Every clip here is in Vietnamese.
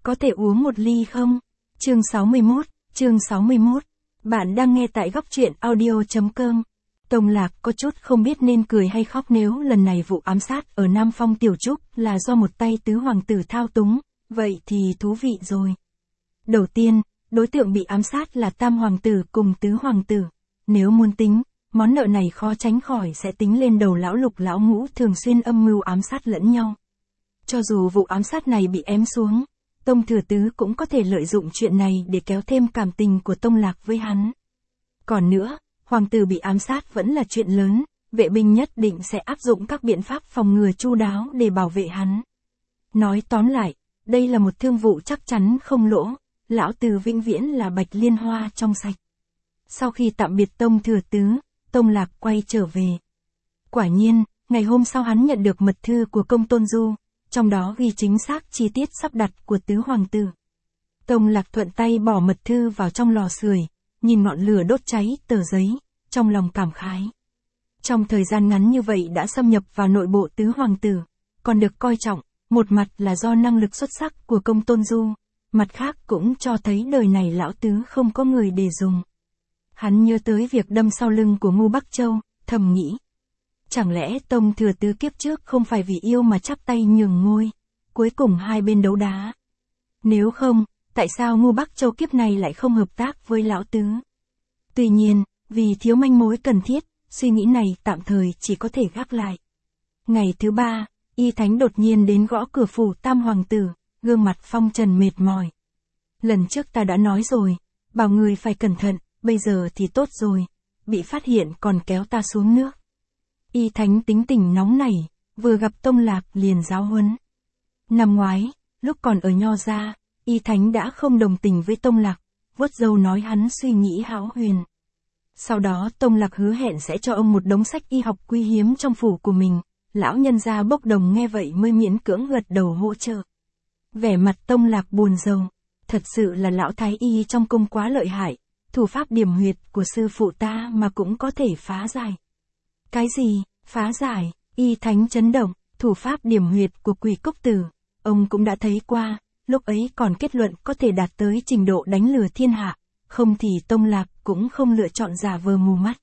Có thể uống một ly không? Chương 61. Bạn đang nghe tại góc truyện audio.com. Tông Lạc có chút không biết nên cười hay khóc nếu lần này vụ ám sát ở Nam Phong Tiểu Trúc là do một tay tứ hoàng tử thao túng, vậy thì thú vị rồi. Đầu tiên, đối tượng bị ám sát là tam hoàng tử cùng tứ hoàng tử. Nếu muốn tính, món nợ này khó tránh khỏi sẽ tính lên đầu lão Lục lão Ngũ thường xuyên âm mưu ám sát lẫn nhau. Cho dù vụ ám sát này bị ém xuống, Tông Thừa Tứ cũng có thể lợi dụng chuyện này để kéo thêm cảm tình của Tông Lạc với hắn. Còn nữa, hoàng tử bị ám sát vẫn là chuyện lớn, vệ binh nhất định sẽ áp dụng các biện pháp phòng ngừa chu đáo để bảo vệ hắn. Nói tóm lại, đây là một thương vụ chắc chắn không lỗ, lão tử vĩnh viễn là bạch liên hoa trong sạch. Sau khi tạm biệt Tông Thừa Tứ, Tông Lạc quay trở về. Quả nhiên, ngày hôm sau hắn nhận được mật thư của Công Tôn Du, trong đó ghi chính xác chi tiết sắp đặt của tứ hoàng tử. Tông Lạc thuận tay bỏ mật thư vào trong lò sưởi, nhìn ngọn lửa đốt cháy tờ giấy, trong lòng cảm khái. Trong thời gian ngắn như vậy đã xâm nhập vào nội bộ tứ hoàng tử, còn được coi trọng, một mặt là do năng lực xuất sắc của Công Tôn Du, mặt khác cũng cho thấy đời này lão tứ không có người để dùng. Hắn nhớ tới việc đâm sau lưng của Ngô Bắc Châu, thầm nghĩ. Chẳng lẽ Tông Thừa Tứ kiếp trước không phải vì yêu mà chắp tay nhường ngôi, cuối cùng hai bên đấu đá. Nếu không, tại sao Ngô Bắc Châu kiếp này lại không hợp tác với lão tứ? Tuy nhiên, vì thiếu manh mối cần thiết, suy nghĩ này tạm thời chỉ có thể gác lại. Ngày thứ ba, Y Thánh đột nhiên đến gõ cửa phủ tam hoàng tử, gương mặt phong trần mệt mỏi. Lần trước ta đã nói rồi, bảo người phải cẩn thận, bây giờ thì tốt rồi, bị phát hiện còn kéo ta xuống nước. Y Thánh tính tình nóng nảy, vừa gặp Tông Lạc liền giáo huấn. Năm ngoái, lúc còn ở Nho Gia, Y Thánh đã không đồng tình với Tông Lạc, vuốt râu nói hắn suy nghĩ hão huyền. Sau đó Tông Lạc hứa hẹn sẽ cho ông một đống sách y học quý hiếm trong phủ của mình, lão nhân gia bốc đồng nghe vậy mới miễn cưỡng gật đầu hỗ trợ. Vẻ mặt Tông Lạc buồn rầu, thật sự là lão thái y trong cung quá lợi hại, thủ pháp điểm huyệt của sư phụ ta mà cũng có thể phá giải. Cái gì, phá giải? Y Thánh chấn động, thủ pháp điểm huyệt của Quỷ Cốc Tử, ông cũng đã thấy qua, lúc ấy còn kết luận có thể đạt tới trình độ đánh lừa thiên hạ, không thì Tông Lạc cũng không lựa chọn giả vờ mù mắt.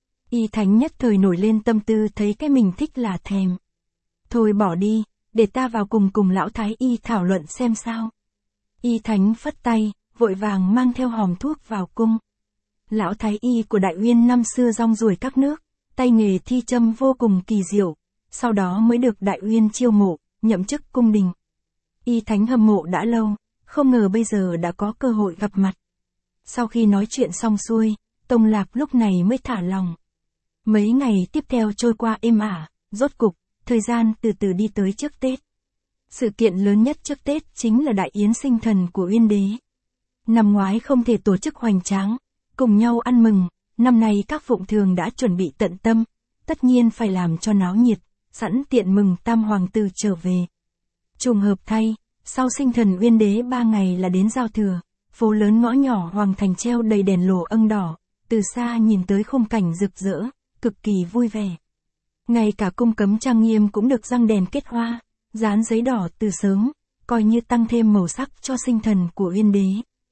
Y Thánh nhất thời nổi lên tâm tư thấy cái mình thích là thèm. Thôi bỏ đi, để ta vào cùng lão thái y thảo luận xem sao. Y Thánh phất tay, vội vàng mang theo hòm thuốc vào cung. Lão thái y của Đại Uyên năm xưa rong ruổi các nước, tay nghề thi châm vô cùng kỳ diệu, sau đó mới được Đại Uyên chiêu mộ, nhậm chức cung đình. Y Thánh hâm mộ đã lâu, không ngờ bây giờ đã có cơ hội gặp mặt. Sau khi nói chuyện xong xuôi, Tông Lạc lúc này mới thả lòng. Mấy ngày tiếp theo trôi qua êm ả, rốt cục, thời gian từ từ đi tới trước Tết. Sự kiện lớn nhất trước Tết chính là đại yến sinh thần của Uyên Đế. Năm ngoái không thể tổ chức hoành tráng, cùng nhau ăn mừng, năm nay các phụng thường đã chuẩn bị tận tâm, tất nhiên phải làm cho náo nhiệt, sẵn tiện mừng tam hoàng tử trở về. Trùng hợp thay, sau sinh thần Uyên Đế 3 ngày là đến giao thừa, phố lớn ngõ nhỏ hoàng thành treo đầy đèn lồ âng đỏ, từ xa nhìn tới khung cảnh rực rỡ, cực kỳ vui vẻ. Ngay cả cung cấm trang nghiêm cũng được răng đèn kết hoa, dán giấy đỏ từ sớm, coi như tăng thêm màu sắc cho sinh thần của Uyên Đế.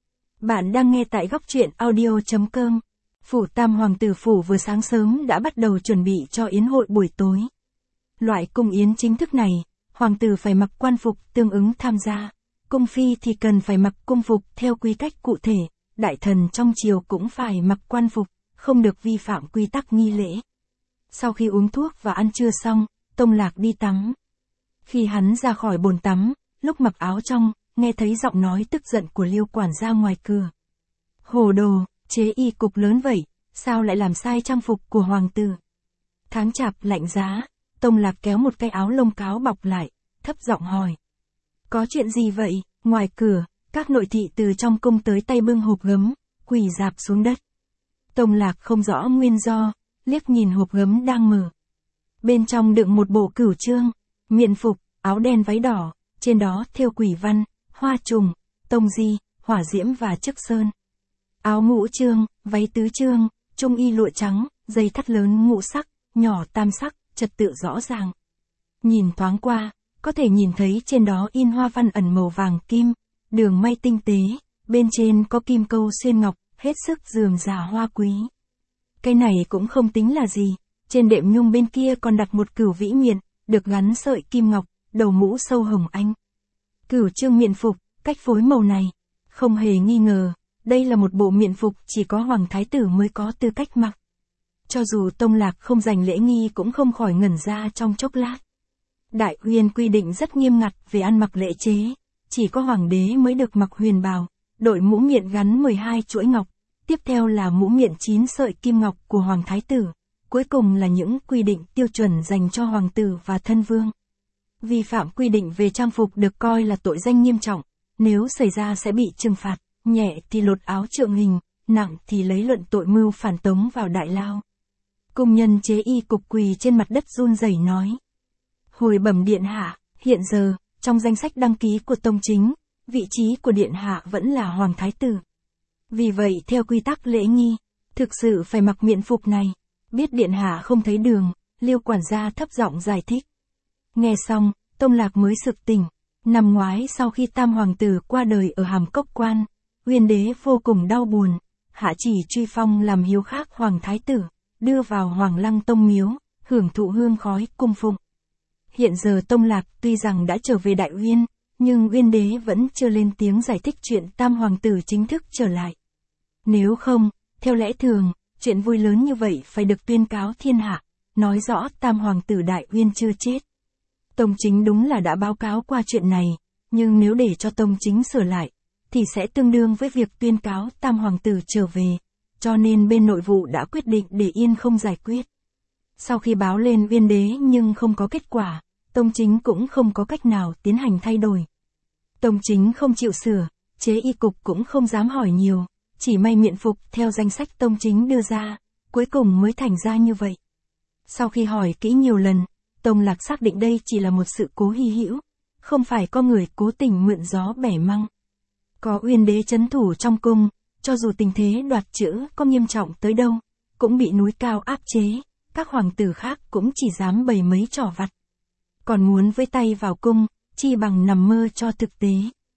Bạn đang nghe tại góc truyện audio.com. Phủ tam hoàng tử phủ vừa sáng sớm đã bắt đầu chuẩn bị cho yến hội buổi tối. Loại cung yến chính thức này, hoàng tử phải mặc quan phục tương ứng tham gia, cung phi thì cần phải mặc cung phục theo quy cách cụ thể, đại thần trong triều cũng phải mặc quan phục, không được vi phạm quy tắc nghi lễ. Sau khi uống thuốc và ăn trưa xong, Tông Lạc đi tắm. Khi hắn ra khỏi bồn tắm, lúc mặc áo trong, nghe thấy giọng nói tức giận của Liêu quản gia ngoài cửa. Hồ đồ, chế y cục lớn vậy, sao lại làm sai trang phục của hoàng tử? Tháng chạp lạnh giá, Tông Lạc kéo một cái áo lông cáo bọc lại, thấp giọng hỏi. Có chuyện gì vậy? Ngoài cửa, các nội thị từ trong cung tới tay bưng hộp gấm, quỳ rạp xuống đất. Tông Lạc không rõ nguyên do, liếc nhìn hộp gấm đang mở. Bên trong đựng một bộ cửu chương, miện phục, áo đen váy đỏ, trên đó thêu quỷ văn, hoa trùng, tông di, hỏa diễm và chức sơn. Áo ngũ chương, váy tứ chương, trung y lụa trắng, dây thắt lớn ngũ sắc, nhỏ tam sắc, trật tự rõ ràng. Nhìn thoáng qua, có thể nhìn thấy trên đó in hoa văn ẩn màu vàng kim, đường may tinh tế, bên trên có kim câu xuyên ngọc, hết sức rườm rà hoa quý. Cái này cũng không tính là gì, trên đệm nhung bên kia còn đặt một cửu vĩ miện, được gắn sợi kim ngọc, đầu mũ sâu hồng anh. Cửu chương miện phục, cách phối màu này, không hề nghi ngờ, đây là một bộ miện phục chỉ có hoàng thái tử mới có tư cách mặc. Cho dù Tông Lạc không dành lễ nghi cũng không khỏi ngẩn ra trong chốc lát. Đại Uyên quy định rất nghiêm ngặt về ăn mặc lễ chế, chỉ có hoàng đế mới được mặc huyền bào, đội mũ miện gắn 12 chuỗi ngọc, tiếp theo là mũ miện 9 sợi kim ngọc của hoàng thái tử, cuối cùng là những quy định tiêu chuẩn dành cho hoàng tử và thân vương. Vi phạm quy định về trang phục được coi là tội danh nghiêm trọng, nếu xảy ra sẽ bị trừng phạt, nhẹ thì lột áo trượng hình, nặng thì lấy luận tội mưu phản tống vào đại lao. Cung nhân chế y cục quỳ trên mặt đất run rẩy nói. Hồi bẩm điện hạ, hiện giờ, trong danh sách đăng ký của tông chính, vị trí của điện hạ vẫn là hoàng thái tử. Vì vậy theo quy tắc lễ nghi, thực sự phải mặc miện phục này. Biết điện hạ không thấy đường, Liêu quản gia thấp giọng giải thích. Nghe xong, Tông Lạc mới sực tỉnh. Năm ngoái sau khi tam hoàng tử qua đời ở Hàm Cốc Quan, Uyên đế vô cùng đau buồn, hạ chỉ truy phong làm hiếu khác hoàng thái tử, đưa vào Hoàng Lăng Tông miếu, hưởng thụ hương khói cung phụng. Hiện giờ Tông Lạc tuy rằng đã trở về Đại Uyên, nhưng Uyên đế vẫn chưa lên tiếng giải thích chuyện tam hoàng tử chính thức trở lại. Nếu không, theo lẽ thường, chuyện vui lớn như vậy phải được tuyên cáo thiên hạ, nói rõ tam hoàng tử Đại Uyên chưa chết. Tông chính đúng là đã báo cáo qua chuyện này, nhưng nếu để cho tông chính sửa lại, thì sẽ tương đương với việc tuyên cáo tam hoàng tử trở về, cho nên bên nội vụ đã quyết định để yên không giải quyết. Sau khi báo lên Uyên đế nhưng không có kết quả, tông chính cũng không có cách nào tiến hành thay đổi. Tông chính không chịu sửa, chế y cục cũng không dám hỏi nhiều, chỉ may miện phục theo danh sách tông chính đưa ra, cuối cùng mới thành ra như vậy. Sau khi hỏi kỹ nhiều lần, Tông Lạc xác định đây chỉ là một sự cố hy hữu, không phải có người cố tình mượn gió bẻ măng. Có Uyên đế trấn thủ trong cung, cho dù tình thế đoạt chữ có nghiêm trọng tới đâu, cũng bị núi cao áp chế, các hoàng tử khác cũng chỉ dám bày mấy trò vặt. Còn muốn với tay vào cung, chi bằng nằm mơ cho thực tế.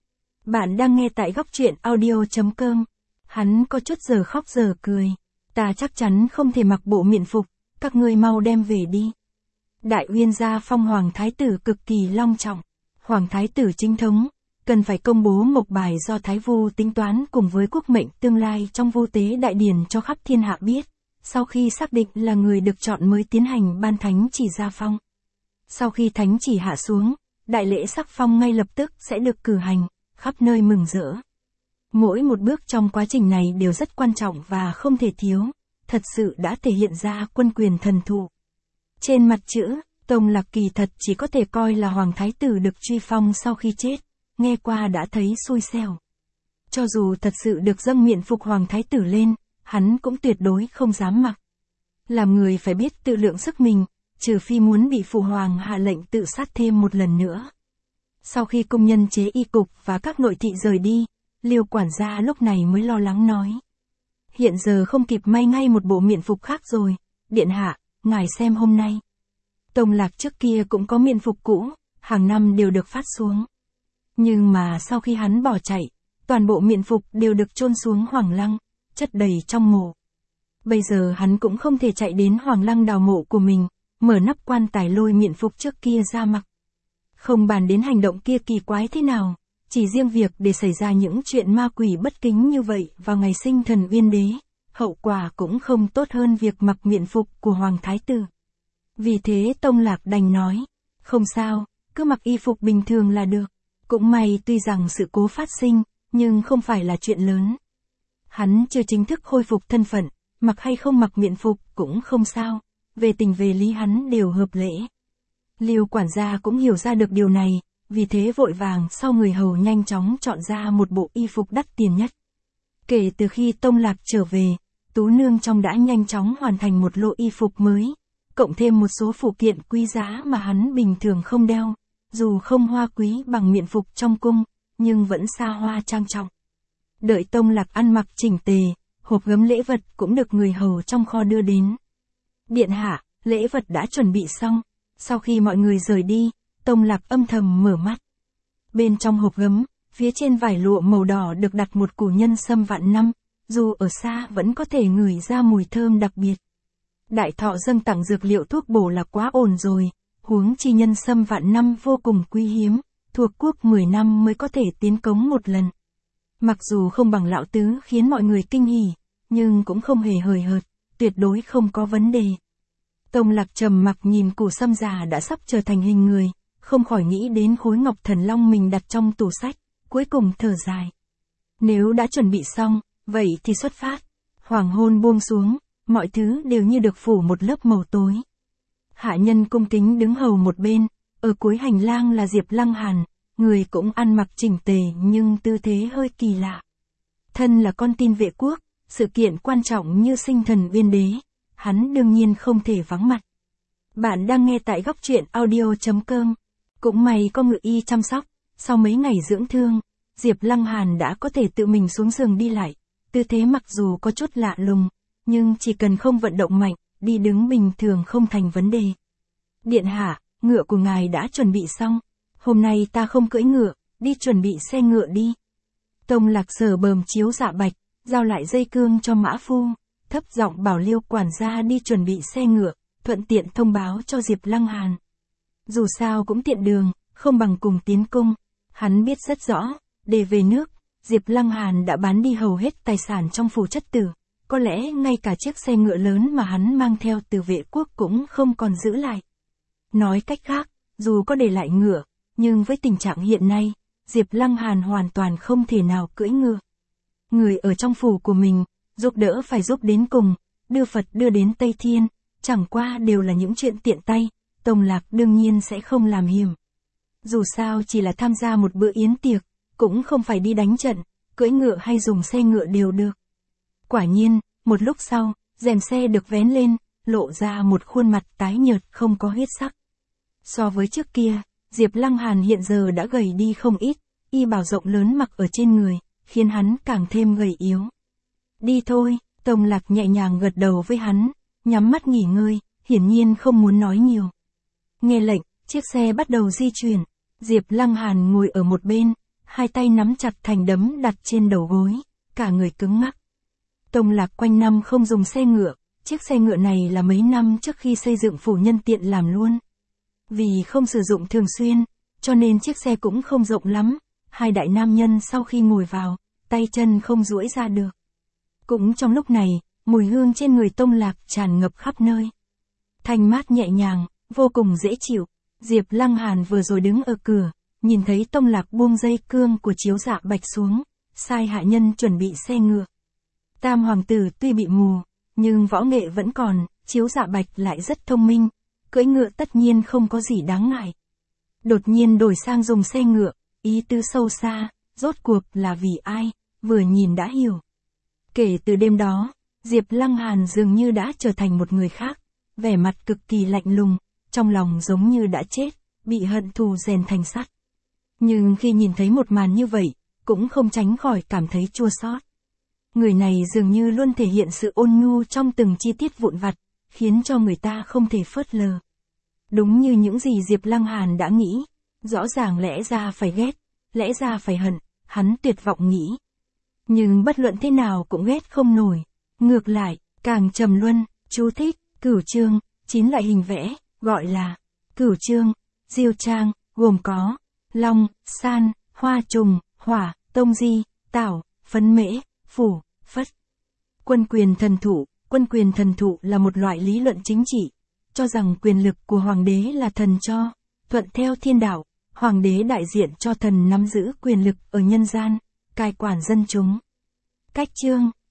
Bạn đang nghe tại góc truyện audio.com. Hắn có chút giờ khóc giờ cười. Ta chắc chắn không thể mặc bộ miện phục, các ngươi mau đem về đi. Đại Uyên gia phong hoàng thái tử cực kỳ long trọng. Hoàng thái tử chính thống, cần phải công bố mộc bài do Thái Vu tính toán cùng với quốc mệnh tương lai trong Vu tế đại điển cho khắp thiên hạ biết. Sau khi xác định là người được chọn mới tiến hành ban thánh chỉ gia phong. Sau khi thánh chỉ hạ xuống, đại lễ sắc phong ngay lập tức sẽ được cử hành, khắp nơi mừng rỡ. Mỗi một bước trong quá trình này đều rất quan trọng và không thể thiếu, thật sự đã thể hiện ra quân quyền thần thụ. Trên mặt chữ, Tông Lạc kỳ thật chỉ có thể coi là hoàng thái tử được truy phong sau khi chết, nghe qua đã thấy xui xẻo. Cho dù thật sự được dâng miện phục hoàng thái tử lên, hắn cũng tuyệt đối không dám mặc. Làm người phải biết tự lượng sức mình, trừ phi muốn bị phụ hoàng hạ lệnh tự sát thêm một lần nữa. Sau khi công nhân chế y cục và các nội thị rời đi, Liêu quản gia lúc này mới lo lắng nói. Hiện giờ không kịp may ngay một bộ miện phục khác rồi, điện hạ, ngài xem hôm nay. Tông Lạc trước kia cũng có miện phục cũ, hàng năm đều được phát xuống. Nhưng mà sau khi hắn bỏ chạy, toàn bộ miện phục đều được chôn xuống Hoàng Lăng, chất đầy trong mộ. Bây giờ hắn cũng không thể chạy đến Hoàng Lăng đào mộ của mình, mở nắp quan tài lôi miện phục trước kia ra mặc. Không bàn đến hành động kia kỳ quái thế nào, chỉ riêng việc để xảy ra những chuyện ma quỷ bất kính như vậy vào ngày sinh thần Uyên đế, hậu quả cũng không tốt hơn việc mặc miện phục của hoàng thái tử. Vì thế Tông Lạc đành nói, không sao, cứ mặc y phục bình thường là được. Cũng may tuy rằng sự cố phát sinh, nhưng không phải là chuyện lớn. Hắn chưa chính thức khôi phục thân phận, mặc hay không mặc miện phục cũng không sao, về tình về lý hắn đều hợp lễ. Liêu quản gia cũng hiểu ra được điều này, vì thế vội vàng sau người hầu nhanh chóng chọn ra một bộ y phục đắt tiền nhất. Kể từ khi Tông Lạc trở về, Tú Nương trong đã nhanh chóng hoàn thành một lô y phục mới, cộng thêm một số phụ kiện quý giá mà hắn bình thường không đeo, dù không hoa quý bằng miện phục trong cung, nhưng vẫn xa hoa trang trọng. Đợi Tông Lạc ăn mặc chỉnh tề, hộp gấm lễ vật cũng được người hầu trong kho đưa đến. Điện hạ, lễ vật đã chuẩn bị xong. Sau khi mọi người rời đi, Tông Lạc âm thầm mở mắt. Bên trong hộp gấm, phía trên vải lụa màu đỏ được đặt một củ nhân sâm vạn năm, dù ở xa vẫn có thể ngửi ra mùi thơm đặc biệt. Đại thọ dâng tặng dược liệu thuốc bổ là quá ổn rồi, huống chi nhân sâm vạn năm vô cùng quý hiếm, thuộc quốc 10 năm mới có thể tiến cống một lần. Mặc dù không bằng lão tứ khiến mọi người kinh hỉ, nhưng cũng không hề hời hợt, tuyệt đối không có vấn đề. Tông Lạc trầm mặc nhìn củ sâm già đã sắp trở thành hình người, không khỏi nghĩ đến khối ngọc thần long mình đặt trong tủ sách, cuối cùng thở dài. Nếu đã chuẩn bị xong, vậy thì xuất phát. Hoàng hôn buông xuống, mọi thứ đều như được phủ một lớp màu tối. Hạ nhân cung kính đứng hầu một bên, ở cuối hành lang là Diệp Lăng Hàn, người cũng ăn mặc chỉnh tề nhưng tư thế hơi kỳ lạ. Thân là con tin vệ quốc, sự kiện quan trọng như sinh thần biên đế, hắn đương nhiên không thể vắng mặt. Bạn đang nghe tại góc truyện audio.com. Cũng may có ngự y chăm sóc, sau mấy ngày dưỡng thương, Diệp Lăng Hàn đã có thể tự mình xuống giường đi lại, tư thế mặc dù có chút lạ lùng, nhưng chỉ cần không vận động mạnh, đi đứng bình thường không thành vấn đề. Điện hạ, ngựa của ngài đã chuẩn bị xong, hôm nay ta không cưỡi ngựa, đi chuẩn bị xe ngựa đi. Tông Lạc sờ bờm chiếu dạ bạch, giao lại dây cương cho mã phu, thấp giọng bảo Liêu quản gia đi chuẩn bị xe ngựa, thuận tiện thông báo cho Diệp Lăng Hàn. Dù sao cũng tiện đường, không bằng cùng tiến cung, hắn biết rất rõ, để về nước, Diệp Lăng Hàn đã bán đi hầu hết tài sản trong phủ chất tử, có lẽ ngay cả chiếc xe ngựa lớn mà hắn mang theo từ vệ quốc cũng không còn giữ lại. Nói cách khác, dù có để lại ngựa, nhưng với tình trạng hiện nay, Diệp Lăng Hàn hoàn toàn không thể nào cưỡi ngựa. Người ở trong phủ của mình, giúp đỡ phải giúp đến cùng, đưa Phật đưa đến Tây Thiên, chẳng qua đều là những chuyện tiện tay, Tông Lạc đương nhiên sẽ không làm hiểm. Dù sao chỉ là tham gia một bữa yến tiệc, cũng không phải đi đánh trận, cưỡi ngựa hay dùng xe ngựa đều được. Quả nhiên, một lúc sau, rèm xe được vén lên, lộ ra một khuôn mặt tái nhợt không có huyết sắc. So với trước kia, Diệp Lăng Hàn hiện giờ đã gầy đi không ít, y bào rộng lớn mặc ở trên người, khiến hắn càng thêm gầy yếu. Đi thôi, Tông Lạc nhẹ nhàng gật đầu với hắn, nhắm mắt nghỉ ngơi, hiển nhiên không muốn nói nhiều. Nghe lệnh, chiếc xe bắt đầu di chuyển, Diệp Lăng Hàn ngồi ở một bên, hai tay nắm chặt thành đấm đặt trên đầu gối, cả người cứng ngắc. Tông Lạc quanh năm không dùng xe ngựa, chiếc xe ngựa này là mấy năm trước khi xây dựng phủ nhân tiện làm luôn. Vì không sử dụng thường xuyên, cho nên chiếc xe cũng không rộng lắm, hai đại nam nhân sau khi ngồi vào, tay chân không duỗi ra được. Cũng trong lúc này, mùi hương trên người Tông Lạc tràn ngập khắp nơi. Thanh mát nhẹ nhàng, vô cùng dễ chịu. Diệp Lăng Hàn vừa rồi đứng ở cửa, nhìn thấy Tông Lạc buông dây cương của chiếu dạ bạch xuống, sai hạ nhân chuẩn bị xe ngựa. Tam hoàng tử tuy bị mù, nhưng võ nghệ vẫn còn, chiếu dạ bạch lại rất thông minh, cưỡi ngựa tất nhiên không có gì đáng ngại. Đột nhiên đổi sang dùng xe ngựa, ý tứ sâu xa, rốt cuộc là vì ai, vừa nhìn đã hiểu. Kể từ đêm đó, Diệp Lăng Hàn dường như đã trở thành một người khác, vẻ mặt cực kỳ lạnh lùng, trong lòng giống như đã chết, bị hận thù rèn thành sắt. Nhưng khi nhìn thấy một màn như vậy, cũng không tránh khỏi cảm thấy chua xót. Người này dường như luôn thể hiện sự ôn nhu trong từng chi tiết vụn vặt, khiến cho người ta không thể phớt lờ. Đúng như những gì Diệp Lăng Hàn đã nghĩ, rõ ràng lẽ ra phải ghét, lẽ ra phải hận, hắn tuyệt vọng nghĩ. Nhưng bất luận thế nào cũng ghét không nổi, ngược lại, càng trầm luân. Chú thích, Cửu Chương, 9 loại hình vẽ, gọi là Cửu Chương, diêu trang, gồm có long, san, hoa trùng, hỏa, tông di, tảo, phấn mễ, phủ, phất. Quân quyền thần thụ là một loại lý luận chính trị, cho rằng quyền lực của hoàng đế là thần cho, thuận theo thiên đạo, hoàng đế đại diện cho thần nắm giữ quyền lực ở nhân gian, cai quản dân chúng. Cách chương,